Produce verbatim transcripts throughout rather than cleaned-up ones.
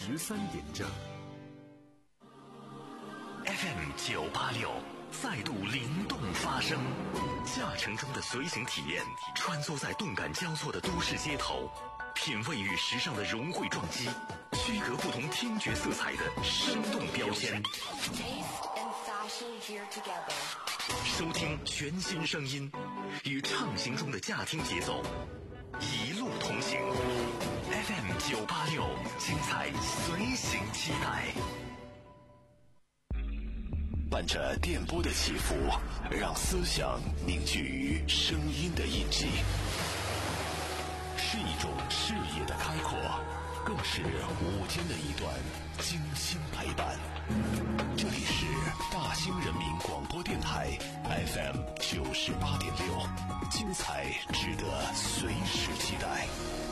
十三点正。 F M 九八六再度灵动发声，驾乘中的随行体验，穿梭在动感交错的都市街头，品味与时尚的融汇撞击，区隔不同听觉色彩的生动标签。收听全新声音，与畅行中的驾听节奏，一路同行。F M 九八六，精彩随行期待。 伴着电波的起伏，让思想凝聚于声音的印记，是一种视野的开阔，更是午间的一段精心陪伴。这里是大兴人民广播电台 F M 九十八点六，精彩值得随时期待。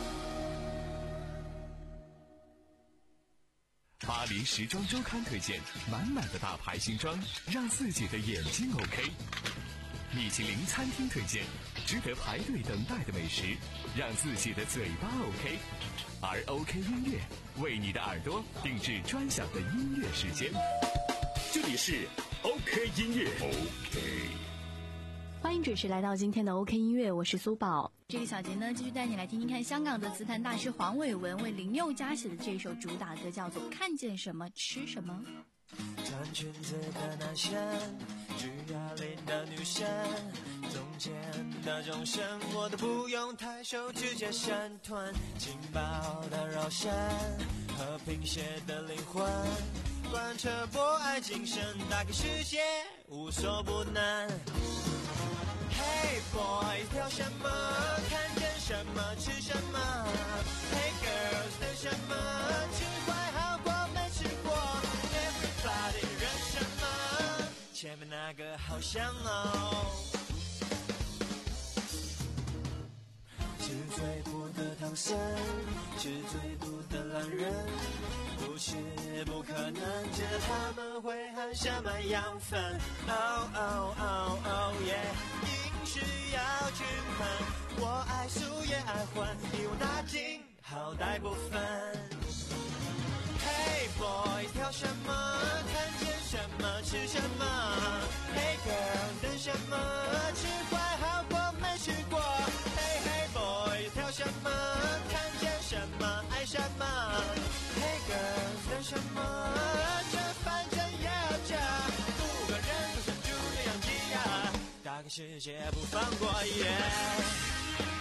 巴黎时装周刊推荐满满的大牌新装，让自己的眼睛 OK。米其林餐厅推荐值得排队等待的美食，让自己的嘴巴 OK。而 OK 音乐为你的耳朵定制专享的音乐时间。这里是 OK 音乐 OK。 欢迎准时来到今天的 OK 音乐，我是苏宝。这个小节呢，继续带你来听听看香港的词坛大师黄伟文为林宥嘉写的这首主打歌，叫做《看见什么吃什么》。 穿裙子的男生，举哑铃的女生，中间的众生我都不用抬手直接闪团，劲爆的肉身和贫血的灵魂，贯彻博爱精神，打开世界无所不能。Hey boys， 挑什么？看见什么吃什么 ？Hey girls， 等什么？吃坏好过没吃过 ？Everybody， 忍什么？前面那个好香哦。吃最苦的唐僧，吃最毒的狼人，不是不可能，知道他们会含什么养分 ？Oh oh oh oh yeah。需要均衡，我爱素也爱荤，一网打尽，好歹不分。Hey boys， 挑什么？看见什么吃什么 ？Hey girls， 等什么？吃坏好过没吃过。Hey hey boys， 挑什么？看见什么爱什么 ？Hey girls， 等什么？这反正也要加，不管人都像猪那样挤压。打开世界不放过耶、yeah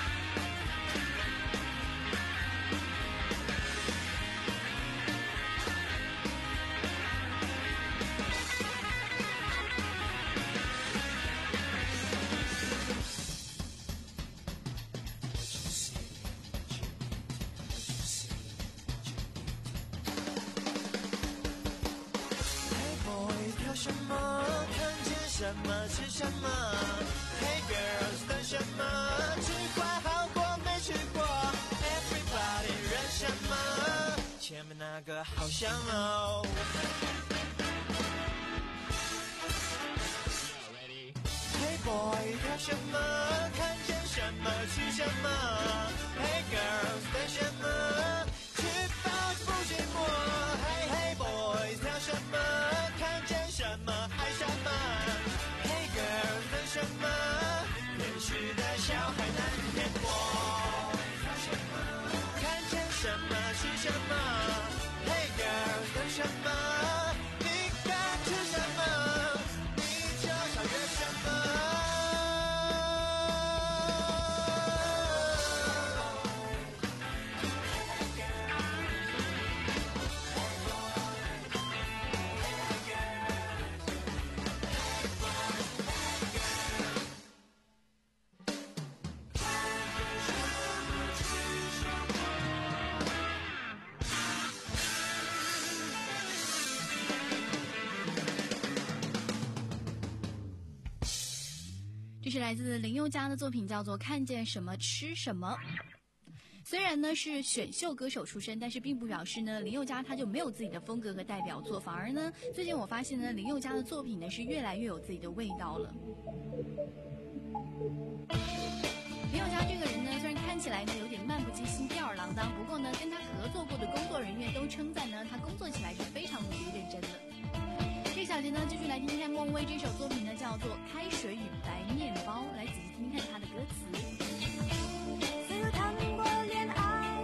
什么？看见什么吃什么 ？Hey girls， 等什么？吃坏好过没吃过 ？Everybody， 忍什么？前面那个好香哦。Hey boy， 挑什么？看见什么吃什么 ？Hey girls， 等什么？吃饱就不寂寞。Hey hey boys， 挑什么？看见什么爱什么 ？Hey girl， 等什么？厌世的小孩难骗我。看见什么是什么 ？Hey girl， 等什么？你敢吃什么？你就超越什么？ 这是来自林宥嘉的作品，叫做《看见什么吃什么》。虽然呢是选秀歌手出身，但是并不表示呢林宥嘉他就没有自己的风格和代表作，反而呢最近我发现呢林宥嘉的作品呢是越来越有自己的味道了。林宥嘉这个人呢虽然看起起来呢有点漫不经心、吊儿郎当。不过呢，跟他合作过的工作人员都称赞呢，他工作起来是非常努力认真的。这小节呢，继续来听听看孟薇这首作品呢，叫做《开水与白面包》，来仔细听听看他的歌词。 似乎谈过恋爱，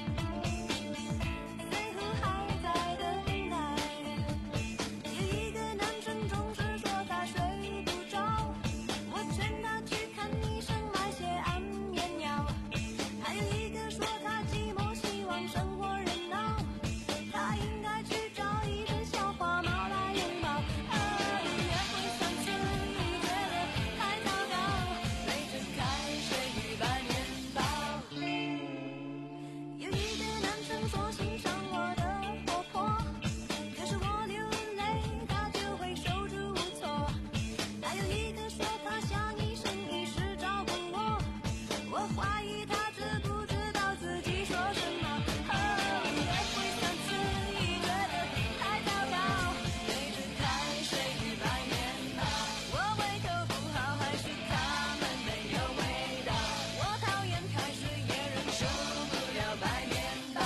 似乎还在等待。有一个男生总是说他睡不着，我劝他去看医生买些安眠药。还有一个说他寂寞，希望生活热闹，他应该去找一只小花猫来拥抱。啊，约会三次已觉得太糟糕，背着开水与白面包。有一个男生说欣赏我的活泼，可是我流泪他就会手足无措。还有一个说他像医生医师照顾我，我怀疑他知不知道自己说什么。哦，约会三次已觉得太糟糕，背着开水与白面包。我胃口不好还是他们没有味道，我讨厌开水也忍受不了白面包。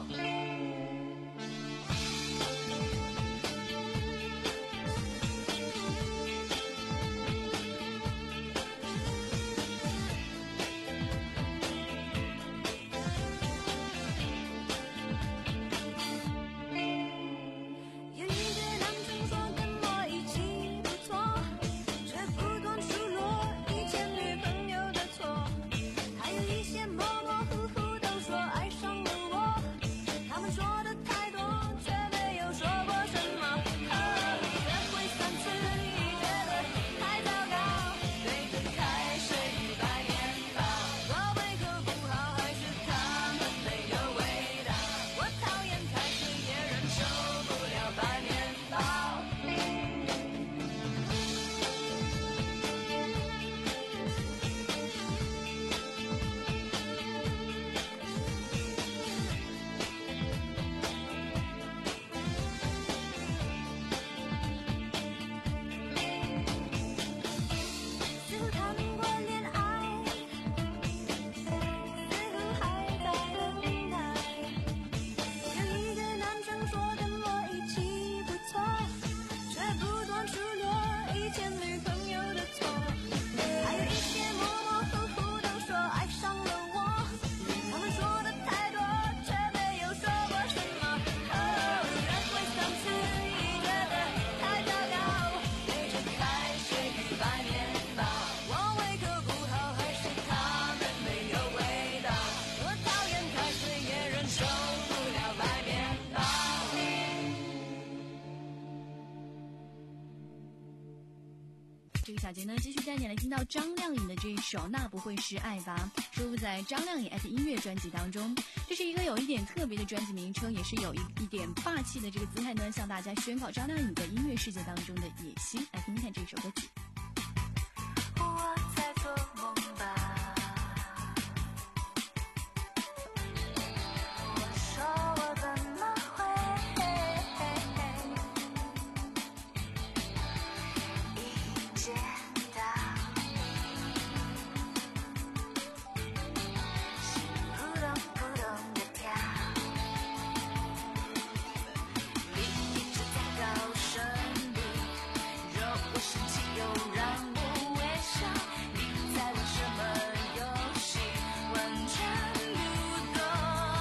有一个男生说跟我一起不错，却不断数落以前女朋友的错。还有一些模模糊糊都说爱上了我，他们说的太多，却没有说过什么。哦，约会三次已觉得太糟糕，对着开水与白面包。我胃口不好还是他们没有味道，我讨厌开水也忍受不了白面包。似乎谈过恋爱，似乎还在等待。有一个男生说跟我一起不错，却不断数落以前女朋友的错。还有一些模模糊糊都说爱上了我，他们说的太多，却没有说过什么。哦，约会三次已觉得太糟糕，背着开水与白面包。我胃口不好还是他们没有味道，我讨厌开水也忍受不了白面包。 这个小节呢，继续带你来听到张靓颖的这一首《那不会是爱吧》，收录在张靓颖艾特音乐专辑当中。这是一个有一点特别的专辑名称，也是有一一点霸气的这个姿态呢，向大家宣告张靓颖在音乐世界当中的野心。来听听看这首歌曲。 我在做梦吧，我说我怎么会一见到心扑通扑通的跳，你一直在高声里惹我生气又让我微笑，你在玩什么游戏，完全不懂。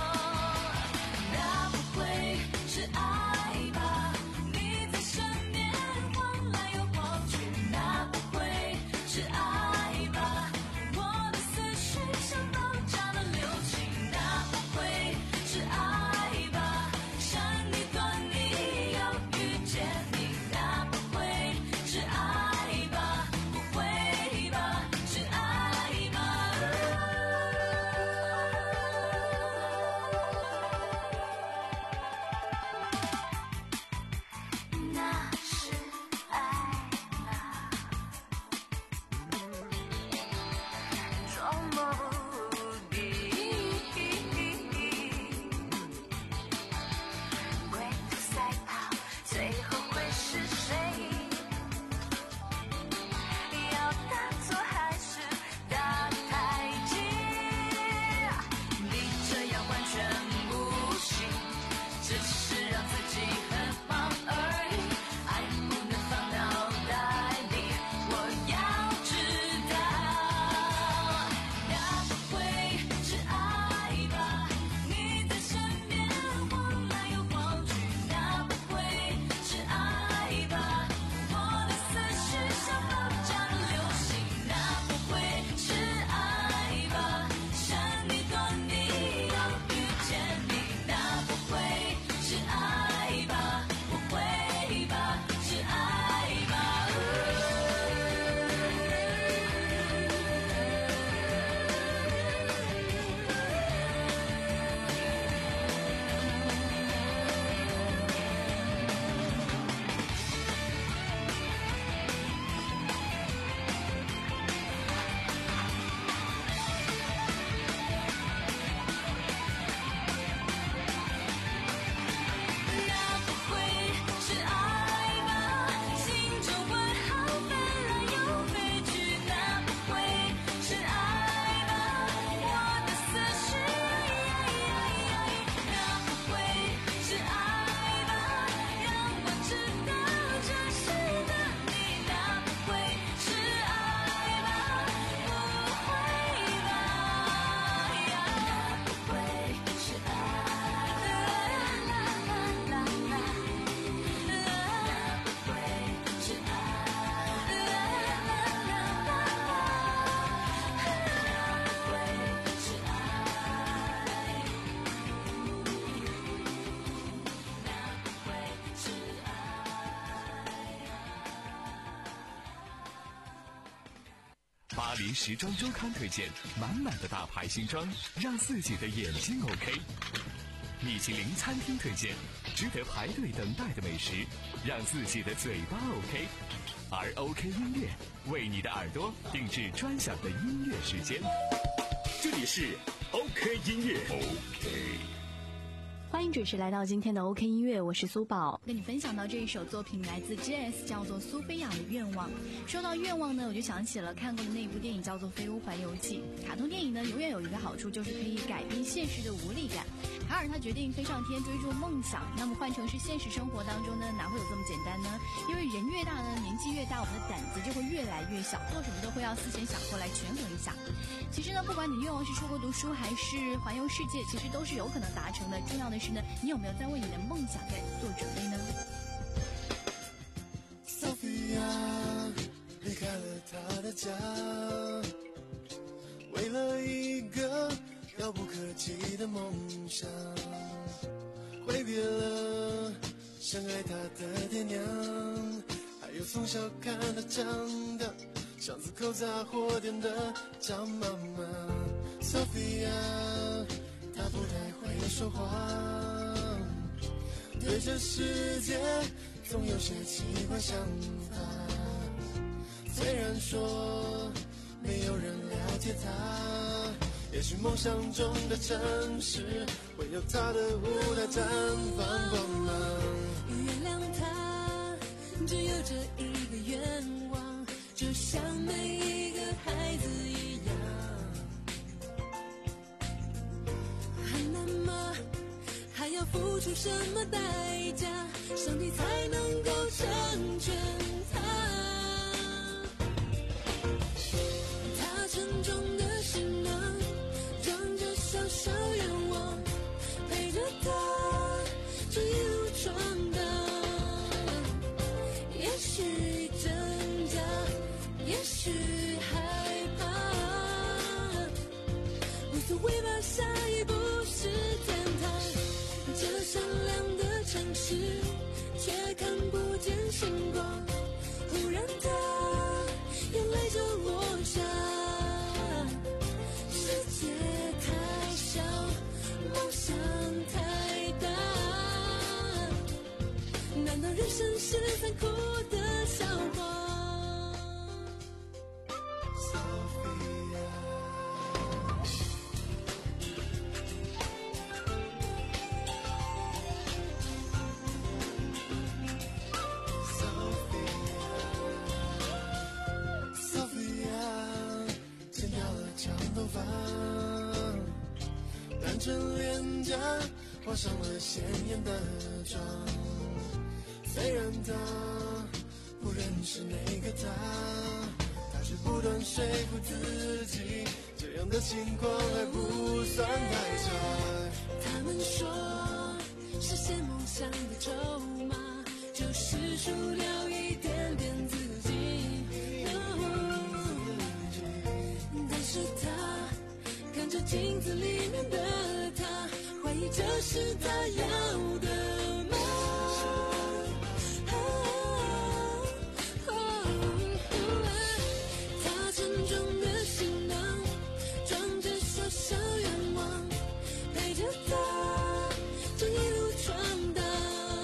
那不会是爱吧？你在身边晃来又晃去，那不会是爱吧？我的思绪像爆炸的流星，那不会是爱吧？上一段你要遇见你，那不会是爱吧？不会吧？是爱吗？那是爱吗？装模不定，归途赛跑，最后会是谁？要大错还是大太极？ 巴黎时装周刊推荐，满满的大牌新装，让自己的眼睛 OK。米其林餐厅推荐，值得排队等待的美食，让自己的嘴巴 OK。而 OK 音乐为你的耳朵定制专享的音乐时间。 这里是 OK 音乐 OK。 欢迎准时来到今天的 OK 音乐，我是苏宝，跟你分享到这一首作品来自 J S， 叫做苏菲亚的愿望。说到愿望呢，我就想起了看过的那部电影叫做《飞屋环游记》。卡通电影呢，永远有一个好处，就是可以改变现实的无力感。卡尔他决定飞上天追逐梦想，那么换成是现实生活当中呢，哪会有这么简单呢？因为人越大呢，年纪越大，我们的胆子就会越来越小，做什么都会要思前想后来权衡一下。其实呢，不管你愿望是出国读书还是环游世界，其实都是有可能达成的。重要的是呢，你有没有在为你的梦想在做准备呢？ Sophia 离开了她的家，为了一个遥不可及的梦想，挥别了深爱她的爹娘，还有从小看她长大巷子口杂货店的张妈妈。Sophia 她不太会说话，对这世界总有些奇怪想法，虽然说没有人了解她，也许梦想中的城市会有她的舞台绽放光芒。 原谅他只有这一个愿望，就像每一个孩子一样。很难吗？还要付出什么代价，上帝才能够成全他？他沉重的行囊装着小小愿望，陪着他这一路闯荡。也许挣扎，也许害怕，无所谓吧，下一步是天堂。这善良的城市却看不见星光，忽然他眼泪就落下。世界太小，梦想太大，难道人生是残酷的笑话？ 单纯脸颊画上了鲜艳的妆，虽然他不认识那个他，他却不断说服自己，这样的情况还不算太差。 他们说实现梦想的筹码就是输掉一点点自己，但是他看着镜子里面的他，怀疑这是他要的吗？他沉重的行囊装着小小愿望，陪着他这一路闯荡。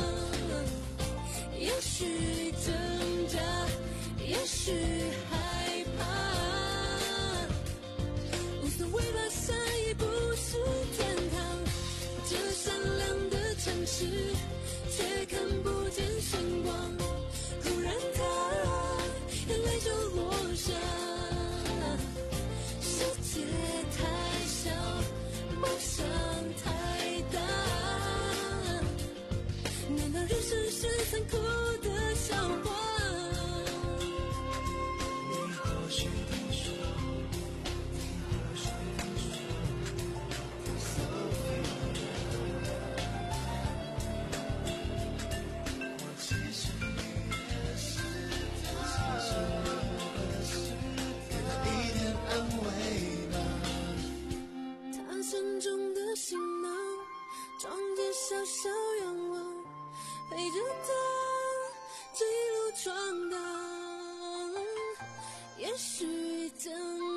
也许挣扎，也许害怕，无所谓吧，下一步是天堂。这善良的城市却看不见星光，忽然他眼泪就落下。世界太小，梦想太大，难道人生是残酷的笑话？ 你或许听说，你或许听说我其实也是他，其实我也是给他一点安慰吧。 他沉重的行囊装着小小愿望，陪着他这一路闯荡。也许挣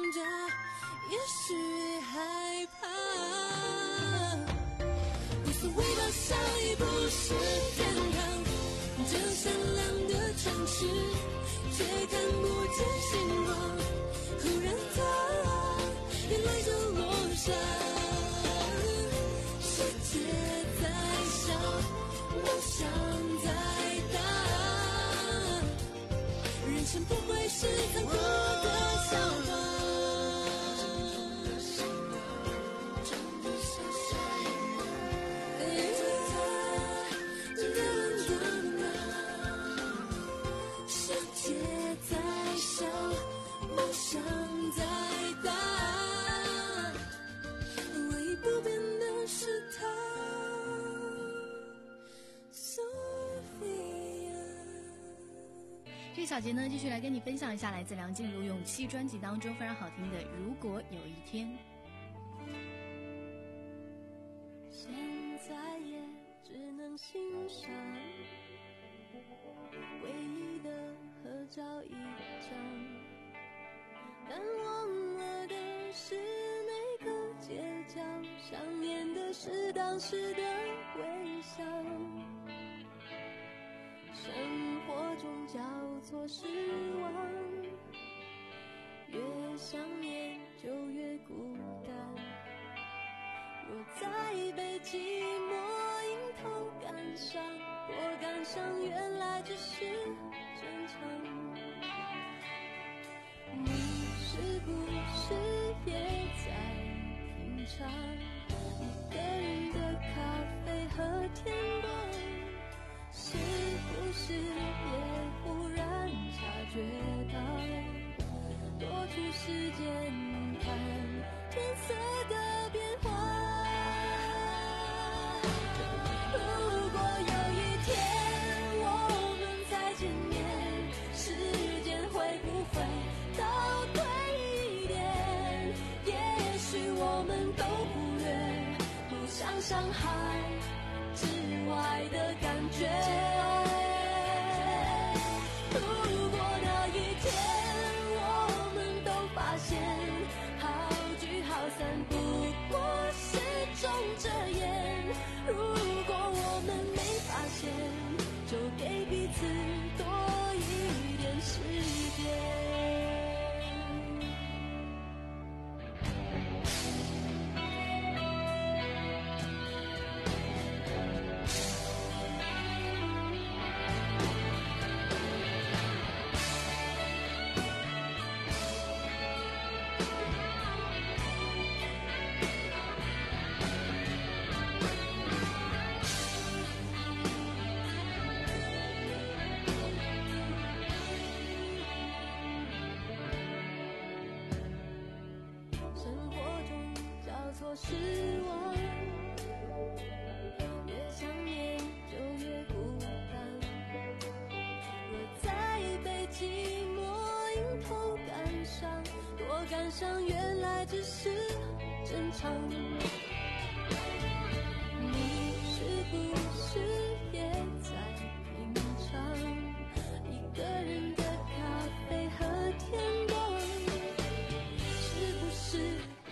这小节呢，继续来跟你分享一下来自梁静茹《勇气》专辑当中非常好听的《如果有一天》。 现在也只能欣赏唯一的合照一张，但忘了的是那个街角，想念的是当时的微笑。生活中交错失望，越想念就越孤单。若再被寂寞迎头赶上，多感伤原来只是正常。你是不是也在品尝一个人的咖啡和天光？是不是也忽然察觉到，多出时间看天色的变化？如果有一天我们再见面，时间会不会倒退一点？也许我们都忽略互相伤害之外的感觉。如果那一天我们都发现好聚好散不过是种遮掩，如果我们没发现，就给彼此多一点时间。失望，越想念就越孤单。若再被寂寞迎头赶上，多感伤原来只是正常。你是不是也在品尝一个人的咖啡和天光？是不是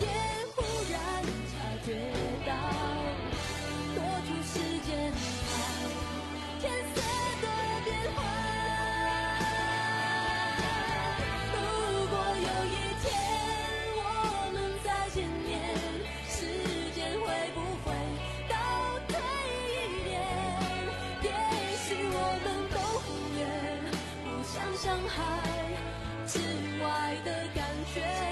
觉到多出时间看天色的变化？如果有一天我们再见面，时间会不会倒退一点？也许我们都忽略互相伤害之外的感觉。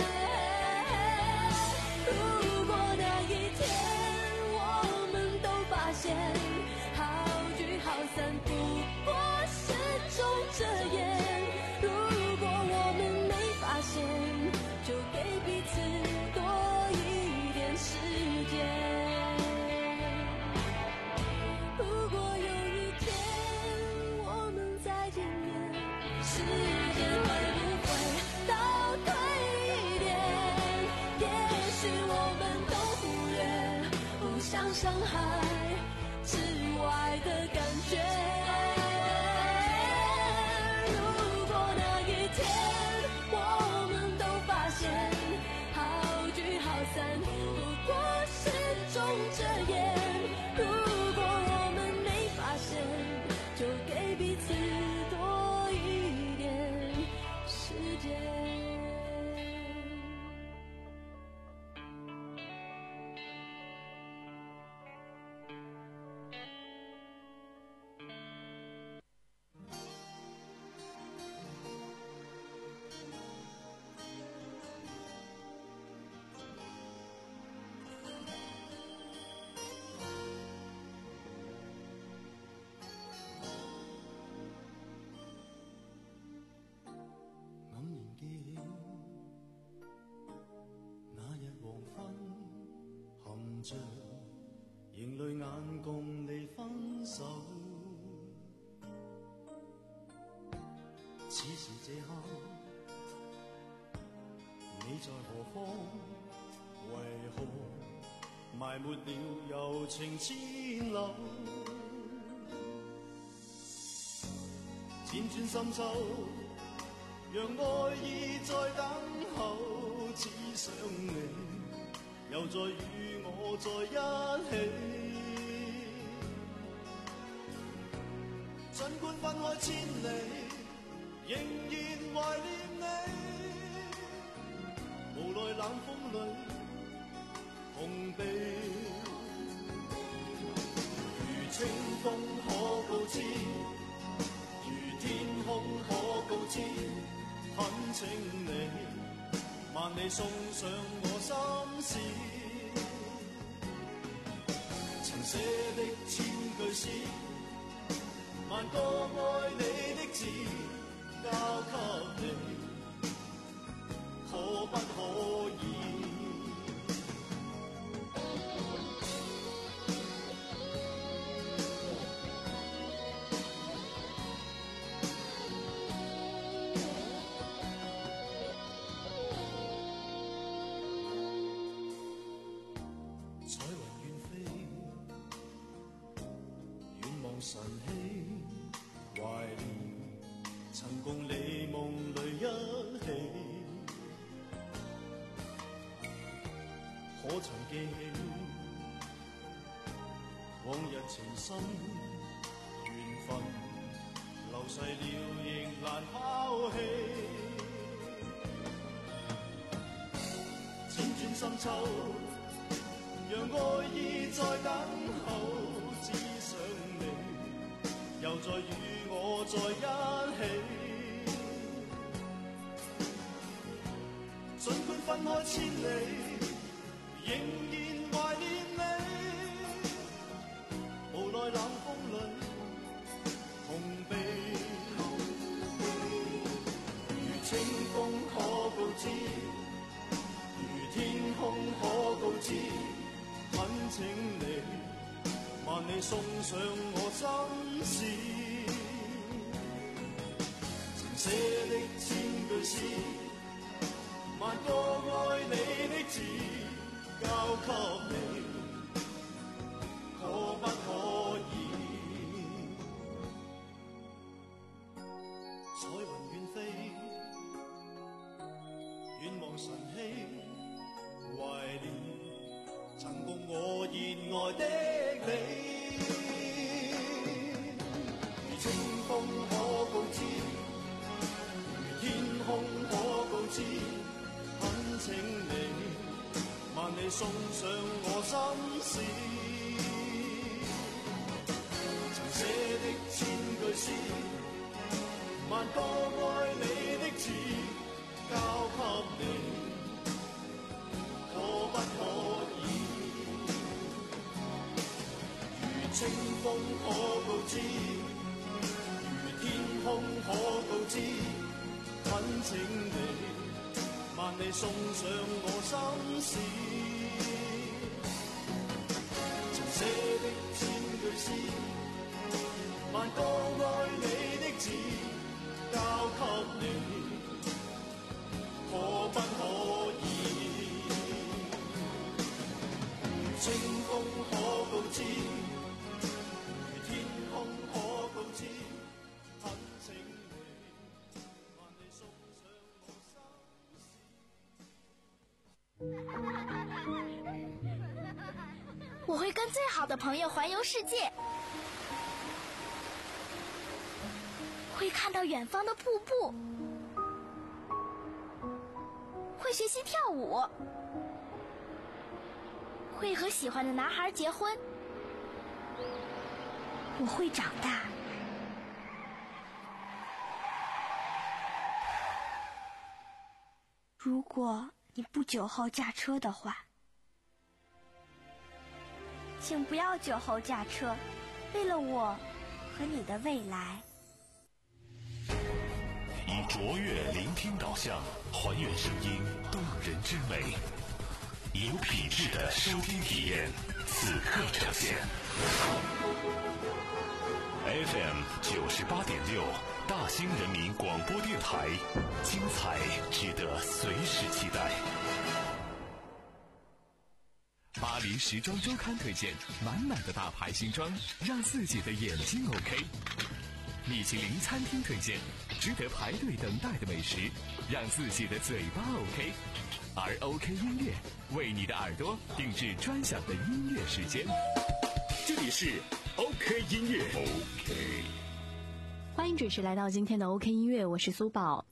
好聚好散不过是种遮掩，如果我们没发现，就给彼此多一点时间。如果有一天我们再见面，时间会不会倒退一点？也许我们都忽略互相伤害之外的感觉。如果那一天我们都发现好聚好散不过是种遮掩，如果我们没发现，就给彼此多一点时间。 仍淚眼共你分手， 此时这刻，你在何方？为何埋没了柔情千缕？辗转深秋，让爱意在等候，只想你又再与我在一起。尽管分开千里，仍然怀念你。无奈冷风里碰壁，如清风可告知，如天空可告知，恳请你万里送上我心事。曾寫的千句詩，萬個愛你的字交給你，可不可以？彩雲遠飛，遠望晨曦，懷念曾共你夢裏一起。可曾記起往日情深，緣分流逝了仍難拋棄。輾轉深秋，讓愛意在等候，只想你又再與我在一起。儘管分開千里，仍然懷念你。無奈冷風裏碰壁，如清風可告知，如天空可告知，懇請你萬里送上我心事。曾寫的千句詩，萬個愛你的字交給你，可不可以？彩雲遠飛，遠望晨曦，懷念曾共我熱愛的你。如清風可告知，如天空可告知，懇請你萬里送上我心事。曾寫的千句詩，萬個愛你的字交給你，可不可以？如清風可告知，如天空可告知，懇請你萬里送上我心事。曾寫的千句詩，萬個愛你的字交給你，可不可以？如清風可告知，如天空可告知，懇請你萬里送上我心事。 我会跟最好的朋友环游世界，会看到远方的瀑布，会学习跳舞，会和喜欢的男孩结婚。我会长大。如果你不酒后驾车的话，请不要酒后驾车，为了我和你的未来。 以卓越聆听导向，还原声音动人之美，有品质的收听体验，此刻呈现。 F M 九十八点六，大兴人民广播电台，精彩值得随时期待。 巴黎时装周刊推荐满满的大牌新装，让自己的眼睛 OK。米其林餐厅推荐值得排队等待的美食，让自己的嘴巴 OK。而 OK 音乐为你的耳朵定制专享的音乐时间。 这里是 OK 音乐 OK。 欢迎准时来到今天的 OK 音乐，我是苏宝。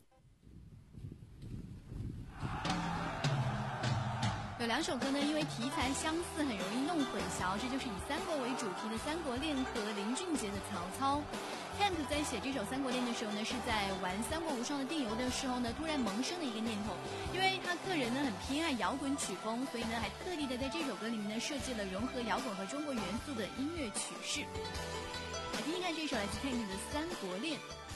有两首歌呢，因为题材相似，很容易弄混淆。这就是以三国为主题的《三国恋》和林俊杰的《曹操》。Tank 在写这首《三国恋》的时候呢，是在玩《三国无双》的电游的时候呢，突然萌生的一个念头。因为他个人呢很偏爱摇滚曲风，所以呢还特地的在这首歌里面呢设计了融合摇滚和中国元素的音乐曲式。来听听看这首来自 Tank 的《三国恋》。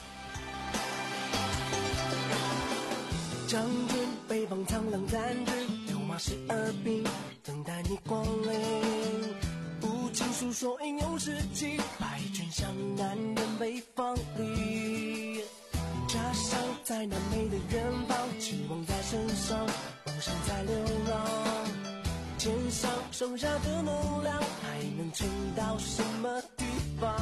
将军北方苍狼占据，六马十二兵，等待你光临。无情诉说英勇事迹，百军向南人北方里。家乡在南美的远方，期望在身上，梦想在流浪。肩上剩下的能量，还能撑到什么地方？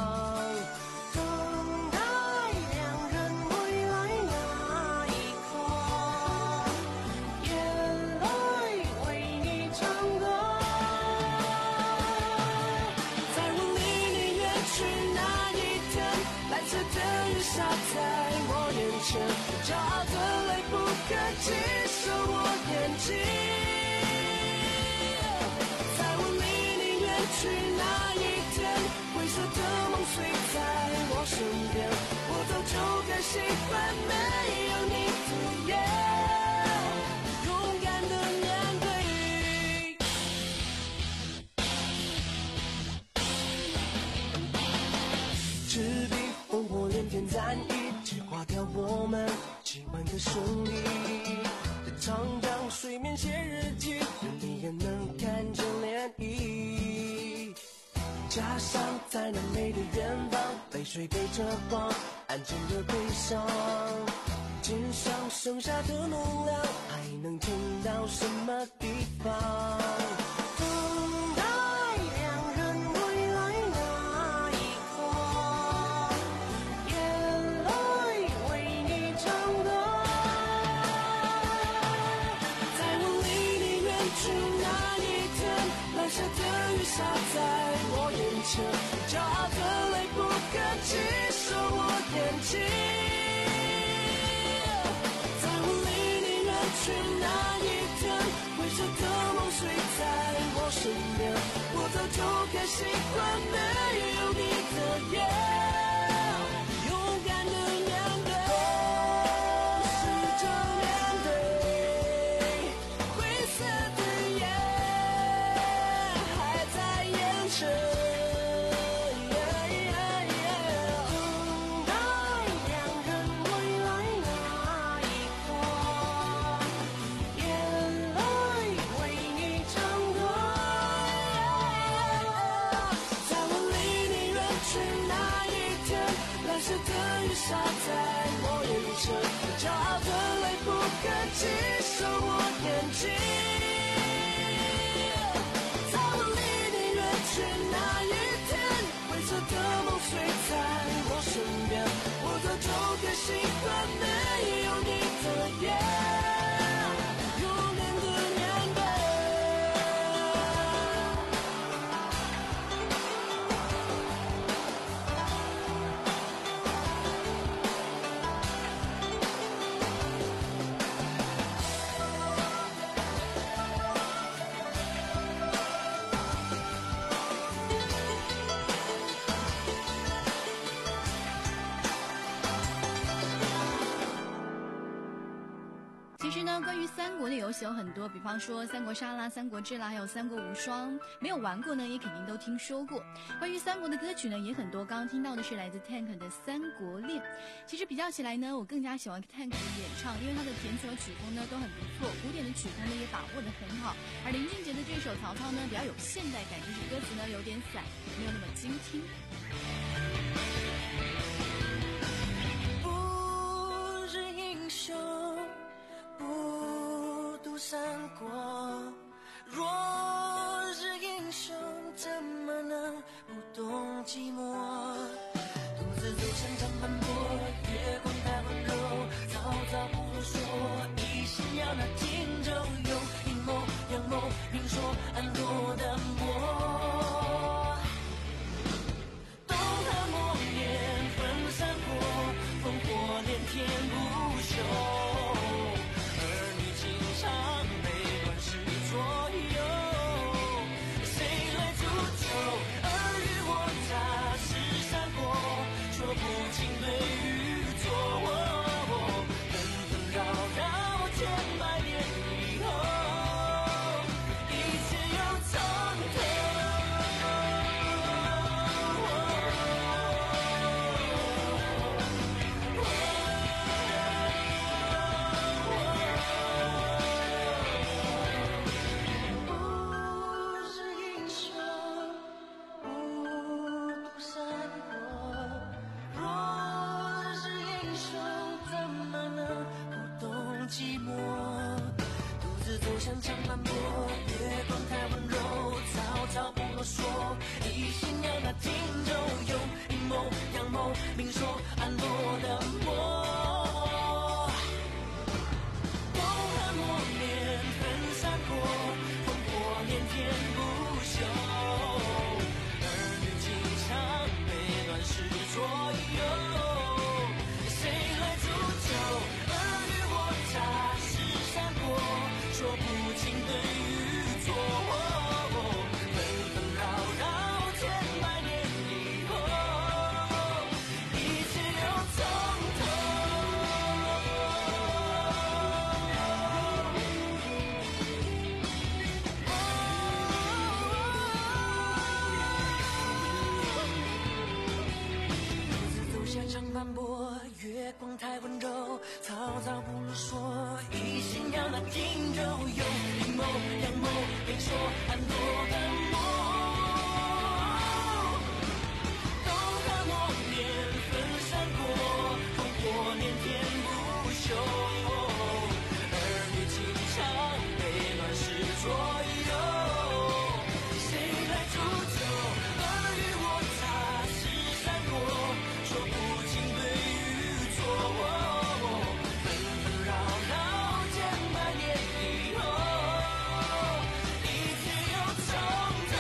下在我眼前，骄傲的泪不可及收我眼睛。在我离你远去那一天，灰色的梦随在我身边，我早就该习惯没有你的夜，勇敢的面对。赤壁烽火连天战役，击垮掉我们几万个兄弟。在长江水面写日记，人力也能看见涟漪。家乡在南美的远方，泪水陪着光，安静的悲伤。肩上剩下的能量，还能撑到什么地方？下在我眼前，骄傲的泪不可及收我眼睛。在我离你远去那一天，灰色的梦随在我身边，我早就该习惯没有你的夜，勇敢的面对，试着面对灰色的夜。下在我眼前，骄傲的泪不可及收我眼睛。在我离你远去那一天，灰色的梦随在我身边，我早就该习惯没有你的夜，勇敢的面对。 其实呢，关于三国的游戏有很多，比方说三国杀啦、三国志啦，还有三国无双，没有玩过呢，也肯定都听说过。关于三国的歌曲呢，也很多。刚刚听到的是来自 Tank 的《三国恋》。其实比较起来呢，我更加喜欢 Tank 的演唱，因为他的填词和曲风呢都很不错，古典的曲风呢也把握得很好。而林俊杰的这首《曹操》呢，比较有现代感，就是歌词呢有点散，没有那么精听。 过。若是英雄，怎么能不懂寂寞？独自走向长坂坡，月光太温柔，嘈嘈不啰嗦，一心要那荆州有阴谋阳谋，明说暗夺的魔。东汉末年分散过，烽火连天不休，儿女情长被乱世左右，谁来铸就尔虞我诈是闪过，说不清对与错，纷纷扰扰千百年以后，一切又从头。不是英雄，不渡山河。若是英雄，怎么能不懂寂寞？独自走向长坂坡，月光太温柔，嘈嘈不啰嗦，一心要那荆州有阴谋阳谋，明说暗夺的魔。东汉末年分散过，烽火连天不休，儿女情长被乱世左右，谁来铸就尔虞我诈是闪过，说不清对与错，纷纷扰扰千百年以后，一切又从头。独自走下长坂坡，月光太温柔，嘈嘈不啰嗦，一心要那荆州有阴谋阳谋，明说暗夺的魔。东汉末年分散过，烽火连天不休，儿女情长被乱世左右，谁来铸就尔虞我诈是闪过，说不清对与错，纷纷扰扰千百年以后，一切又从头。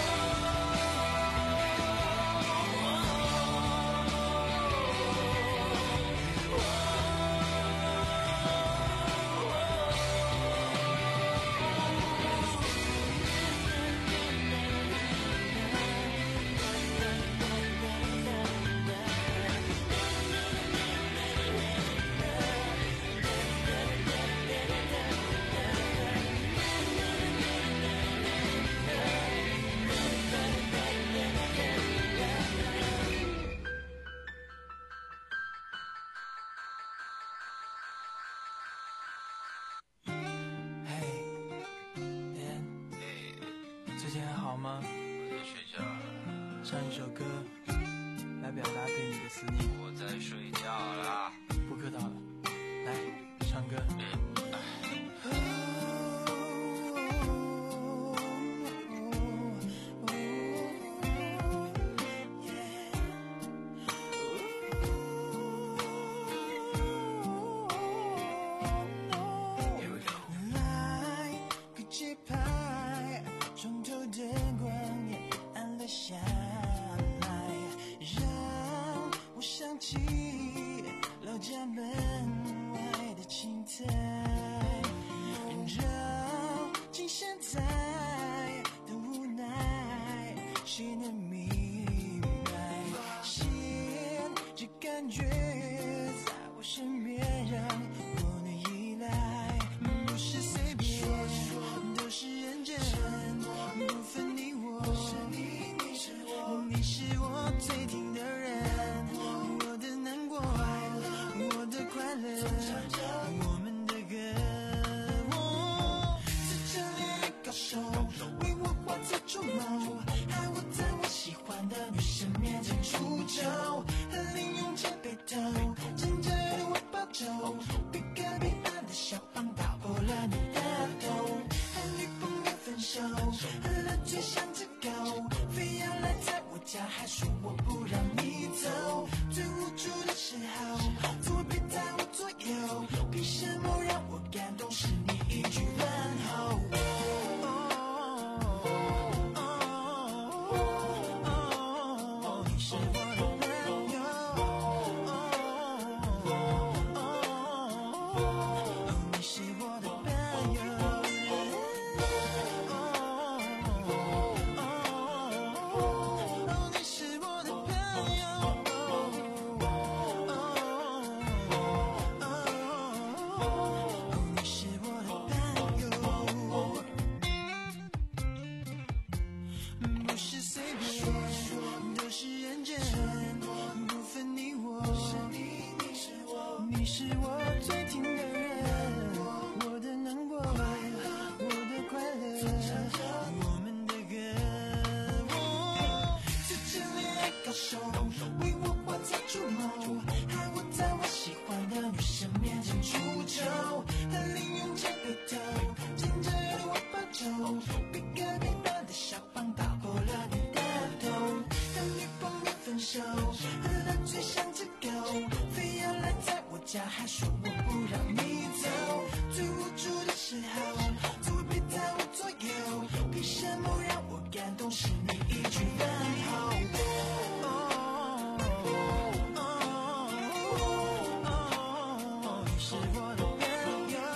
嘿，莲，最近还好吗？ 我在睡觉了， 唱一首歌来表达对你的思念。 我在睡觉啦。 不客套了，来唱歌。 来个节拍，床头灯光也暗了下来，让我想起老家门外的青苔，让尽现在的无奈，谁能明白？现这感觉在我身边，让我能依赖，不是随便，都是认真，不分你我，你是我最听的人，我的难过，我的快乐，我们的歌。我在这里高手，为我画在皱眉，害我在我喜欢的女生面前出糗，利用这杯的说我不让你走，最无助的时候总会陪在我左右，凭什么让我感动是你一句问候。你是我最听的人，我的难过，我的快乐，我们的歌。最真恋爱高手，为我画在出谋，害我在我喜欢的女生面前出丑。他利用这个头，牵着我报仇，比隔壁班的小胖打破了你的头。当女朋友分手，喝了醉像只狗，非要赖在我家，还说我不让你走。最无助的时候，总会陪在我左右，凭什么让我感动是你一句问候。你是我的朋友，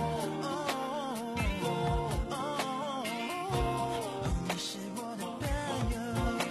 你是我的朋友。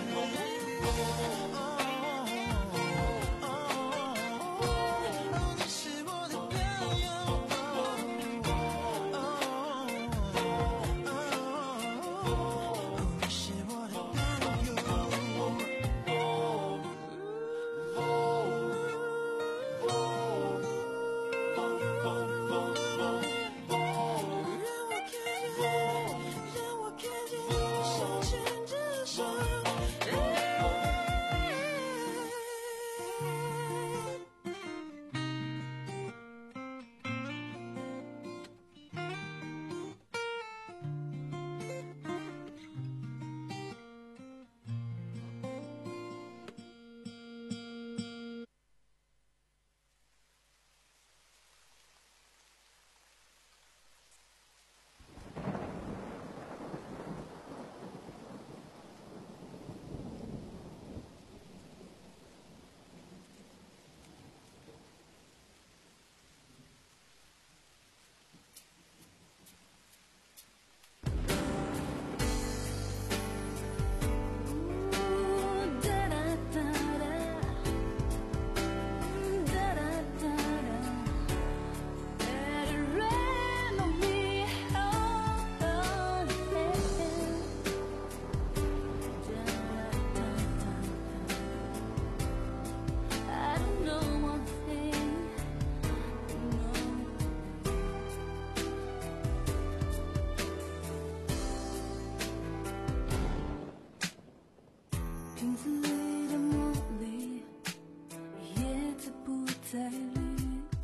瓶子里的茉莉，叶子不再绿，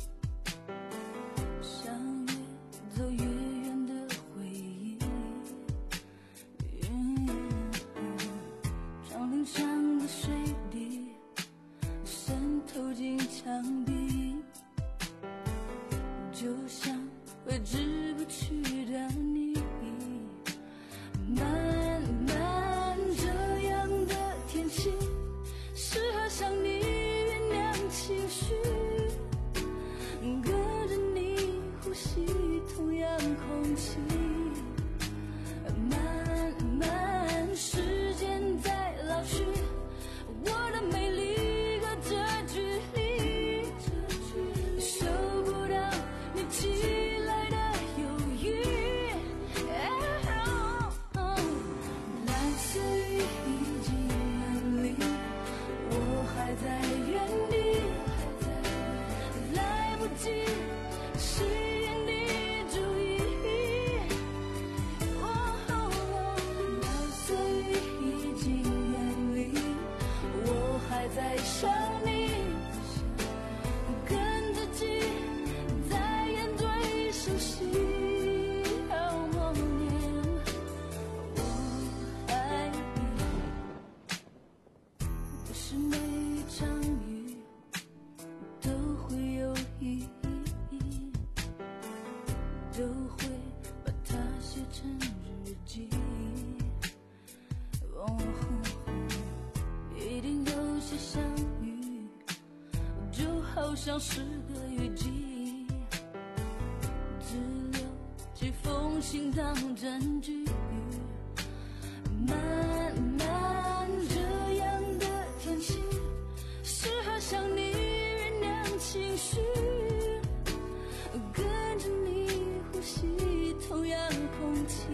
想越走越远的回忆。嗯，窗棂上的水滴渗透进墙壁，就像挥之不去的你。慢慢这样的天气，适合向你酝酿情绪，跟着你呼吸同样空气。慢慢时间在老去，我的美丽隔着距离，收不到你寄来的忧郁。 就像是个雨季，只留几封信当证据。慢慢这样的天气，适合想你酝酿情绪，跟着你呼吸同样空气。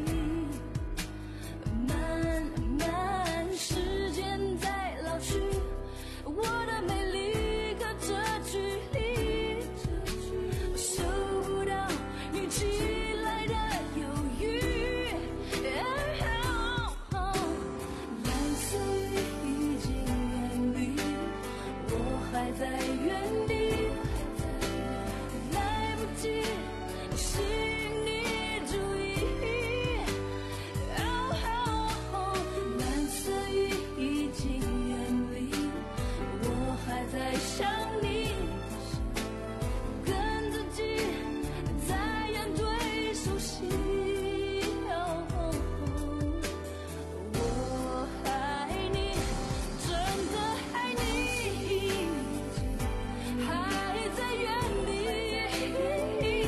慢慢时间在老去，我的美丽隔着距离，收不到你寄来的犹豫。蓝色雨已经远离，我还在原地，来不及吸引你注意。蓝色雨已经远离，我还在想你，跟自己在演对手戏。我爱你，真的爱你，还在原地，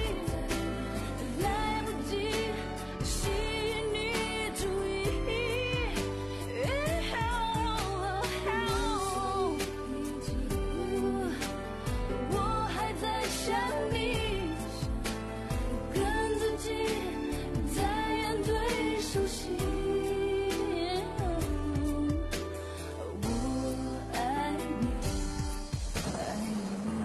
来不及吸引你注意。我还在想你，跟自己在演对手戏。我爱你，爱你。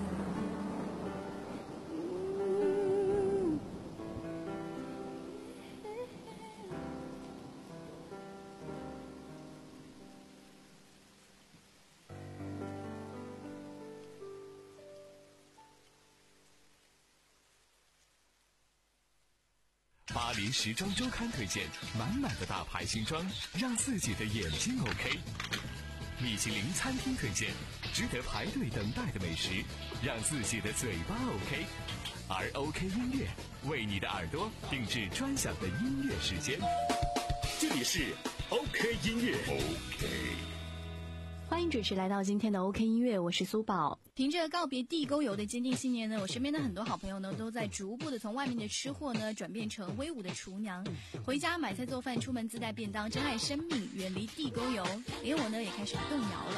巴黎时装周刊推荐满满的大牌新装，让自己的眼睛 OK。米其林餐厅推荐值得排队等待的美食，让自己的嘴巴 OK。而 OK 音乐为你的耳朵定制专享的音乐时间。 这里是 OK 音乐。OK。 欢迎准时来到今天的 OK 音乐，我是苏宝。凭着告别地沟油的坚定信念呢，我身边的很多好朋友呢，都在逐步的从外面的吃货呢，转变成威武的厨娘。回家买菜做饭，出门自带便当，珍爱生命，远离地沟油。连我呢，也开始动摇了。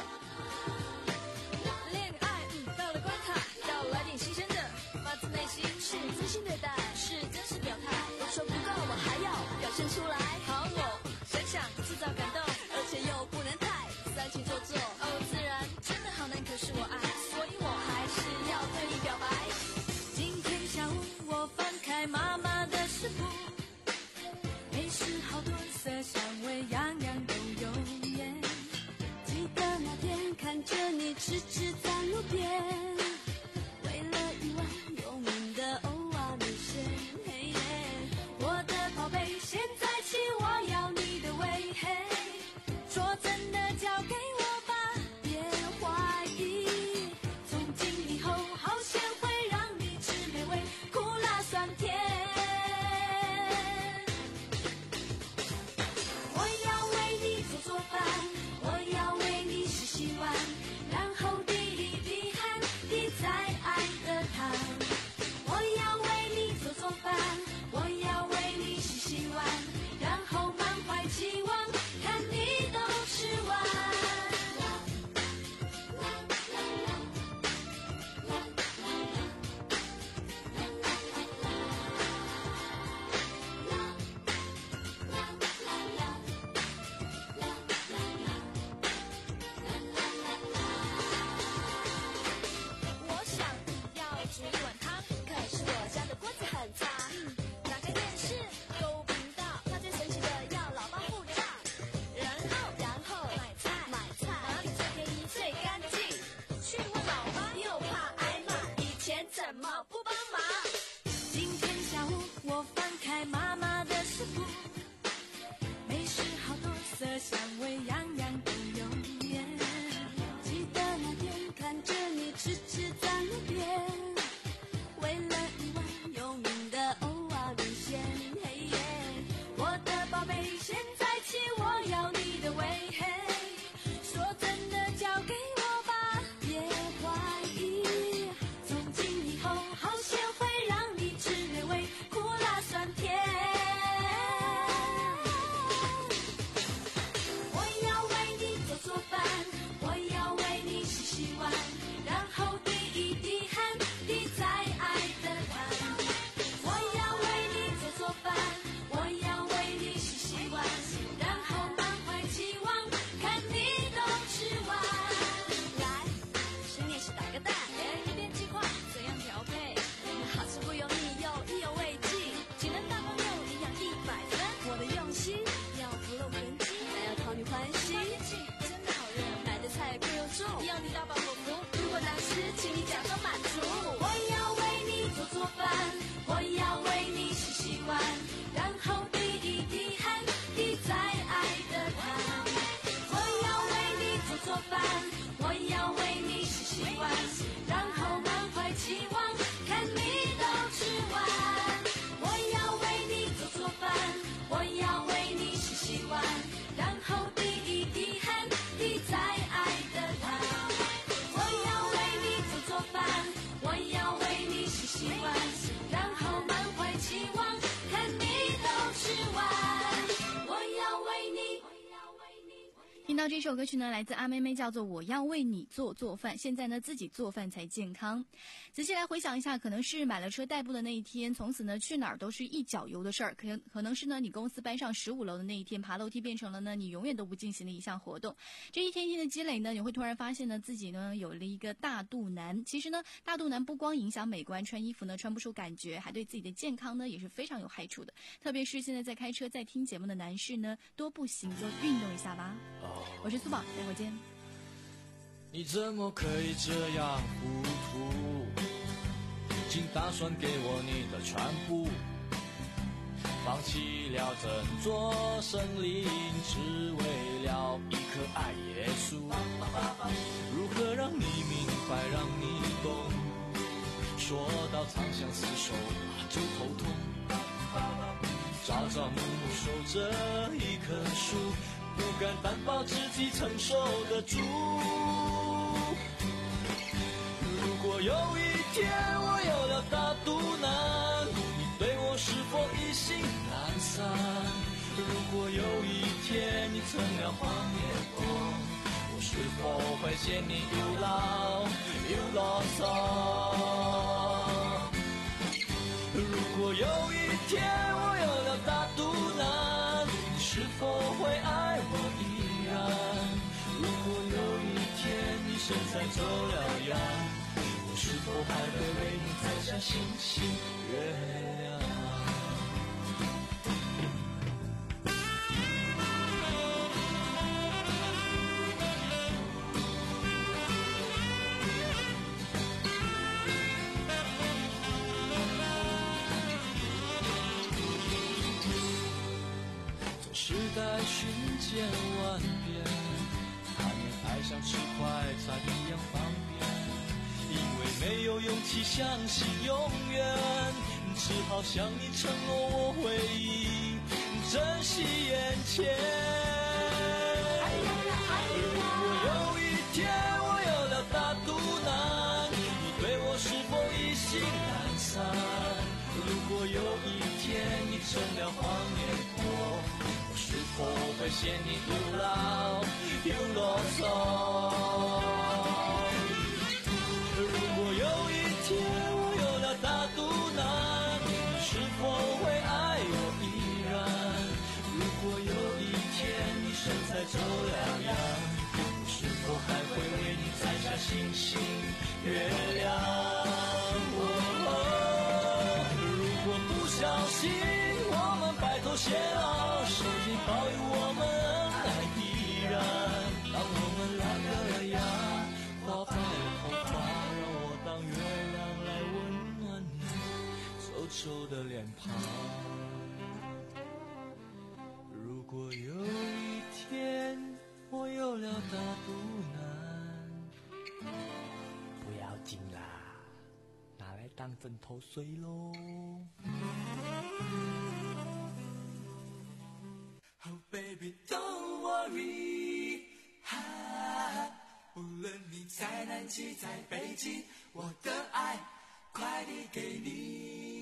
恋爱，嗯，到了关卡，要来点新鲜的，发自内心是真心对待，是真实表态。我说不够，我还要表现出来。好，我想想制造感动，而且又不能太煽情做作。哦，自然真的好难，可是我爱，所以我还是要对你表白。今天下午我翻开妈妈的食谱，美食好多色香味，样样都有耶。记得那天看着你痴痴在路边，为了一碗有名的欧阿米线，嘿耶，我的宝贝，现在起我要你的胃，嘿，说真的交给我吧，别怀疑，从今以后好咸会让你吃美味，苦辣酸甜。我要为你做做饭，我要为你洗洗碗，然后滴一滴汗， 到这首歌曲呢，来自阿妹妹，叫做《我要为你做做饭》。现在呢，自己做饭才健康。仔细来回想一下，可能是买了车代步的那一天，从此呢去哪儿都是一脚油的事儿。可能可能是呢你公司搬上十五楼的那一天，爬楼梯变成了呢你永远都不进行的一项活动。这一天一天的积累呢，你会突然发现呢自己呢有了一个大肚腩。其实呢，大肚腩不光影响美观，穿衣服呢穿不出感觉，还对自己的健康呢也是非常有害处的。特别是现在在开车在听节目的男士呢，多步行就运动一下吧。我是苏宝，待会儿见。 你怎么可以这样糊涂？竟打算给我你的全部，放弃了整座森林，只为了一颗爱耶稣。如何让你明白，让你懂？说到长相厮守就头痛。朝朝暮暮守着一棵树，不敢担保自己承受得住。如果有一天我有了大肚腩，你对我是否意兴阑珊？如果有一天你成了黄脸婆，我是否会嫌你又老又啰嗦？如果有一天我有了大肚腩，你是否会爱我依然？如果有一天你身材走了样，我是否还会为你摘下星星月亮？时代瞬间万变，谈恋爱像吃快餐一样方便，因为没有勇气相信永远，只好向你承诺我会珍惜眼前。如果有一天我有了大肚腩，你对我是否意兴阑珊？如果有一天你成了黄脸婆，是否会嫌你又老又啰嗦？如果有一天我有了大肚腩，你是否会爱我依然？如果有一天你身材走了样，我是否还会为你摘下星星月亮？哦，如果不小心我们白头偕老，谁保佑我们恩爱依然？当我们两个呀，花白了头发，让我当月亮来温暖你皱皱的脸庞。如果有一天我有了大肚腩，不要紧啦，拿来当枕头睡咯。 Oh baby don't worry， 哈，无论你在南极在北极，我的爱快递给你。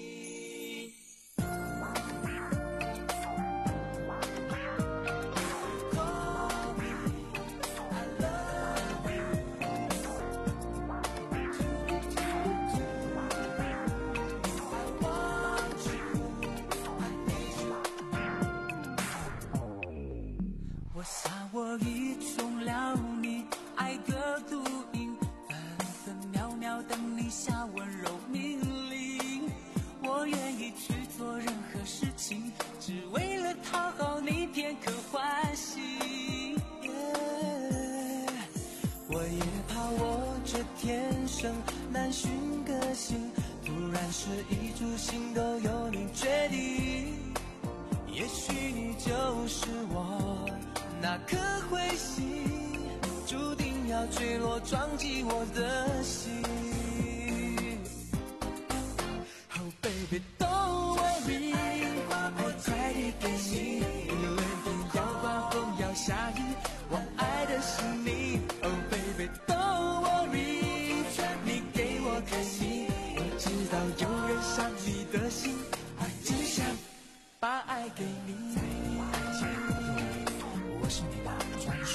我洒我已中了你爱的毒瘾，分分秒秒等你下温柔命令。我愿意去做任何事情，只为了讨好你片刻欢喜。Yeah， 我也怕我这天生难寻个性，突然是一株心都由你决定。也许你就是我那颗彗星，注定要坠落撞击我的心。Oh baby don't worry， 我快递给你，无论天要刮风要下雨，我爱的是你。Oh baby don't worry， 你给我颗心，我知道有人伤你的心，我只想把爱给你。我是你的专属。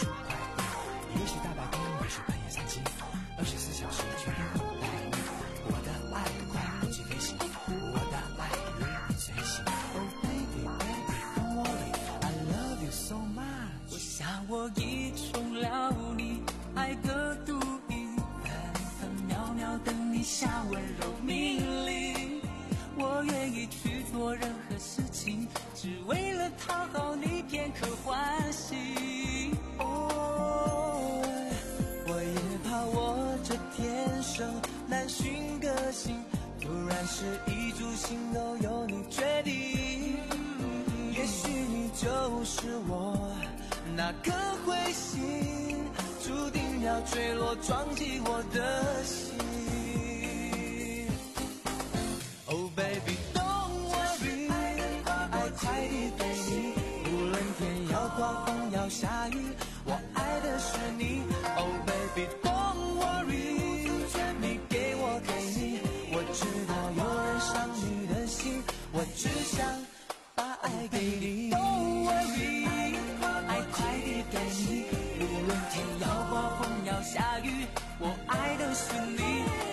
下温柔命令。我愿意去做任何事情，只为了讨好你片刻欢喜。哦，我也怕我这天生难寻个性，突然是一株心都由你决定。也许你就是我那颗彗星，注定要坠落撞击我的心。Oh baby don't worry， 爱快递给你，无论天要刮风要下雨，我爱的是你。Oh baby don't worry， 你给我给你，我知道有人伤你的心，我只想把爱给你。Don't worry， 爱快递给你，无论天要刮风要下雨，我爱的是你。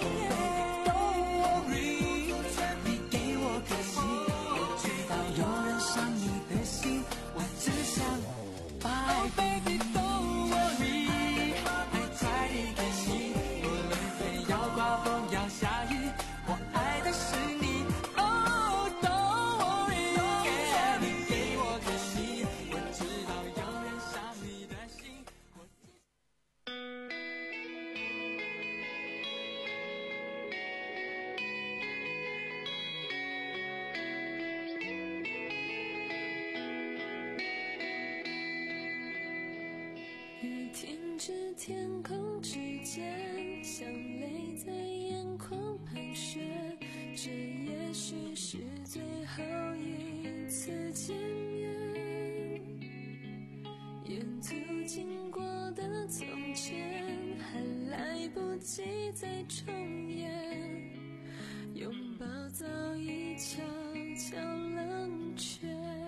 天空之间，像泪在眼眶盘旋，这也许是最后一次见面。沿途经过的从前，还来不及再重演，拥抱早已悄悄冷却，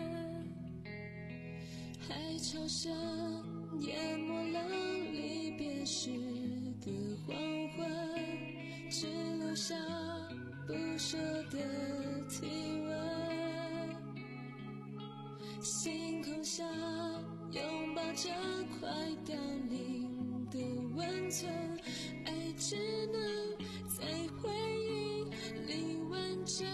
海潮声淹没了离别时的黄昏，只留下不舍的体温。星空下拥抱着快凋零的温存，爱只能在回忆里完整。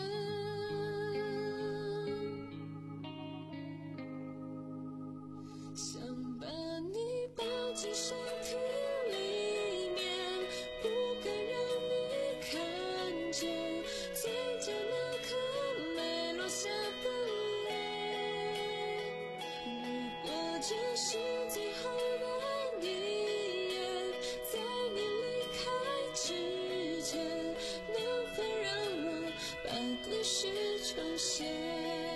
想把你抱进身体里面，不敢让你看见嘴角那颗没落下的泪。如果这是最后的一夜，在你离开之前，能否让我把故事重写？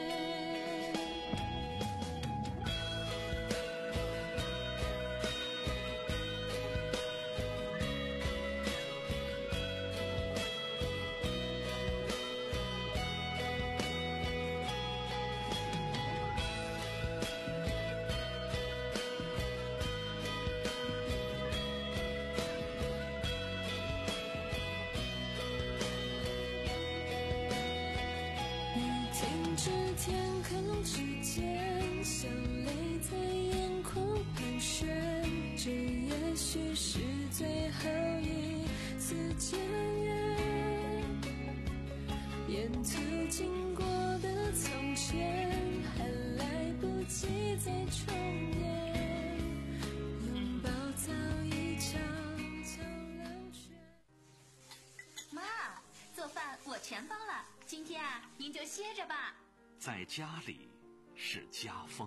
是天空之间，像泪在眼眶盘旋，这也许是最后一次见面。沿途经过的从前，还来不及再重演，拥抱早已悄悄冷却。 妈，做饭我全包了，今天啊，您就歇着吧。 在家里是家风。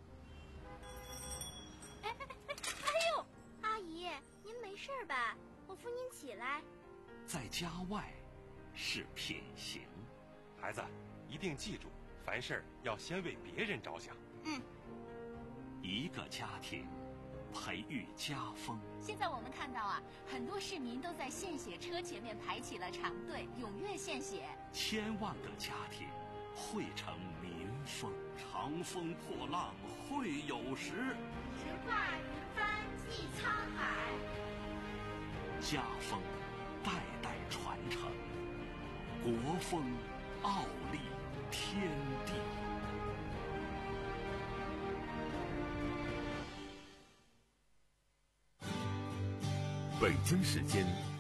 哎哎哎哎呦，阿姨，您没事吧？我扶您起来。 在家外是品行。 孩子，一定记住，凡事要先为别人着想。 嗯。 一个家庭培育家风。 现在我们看到啊，很多市民都在献血车前面排起了长队，踊跃献血。 千万个家庭汇成民风，长风破浪会有时， 直挂云帆济沧海。 家风代代传承，国风傲立天地。 北京时间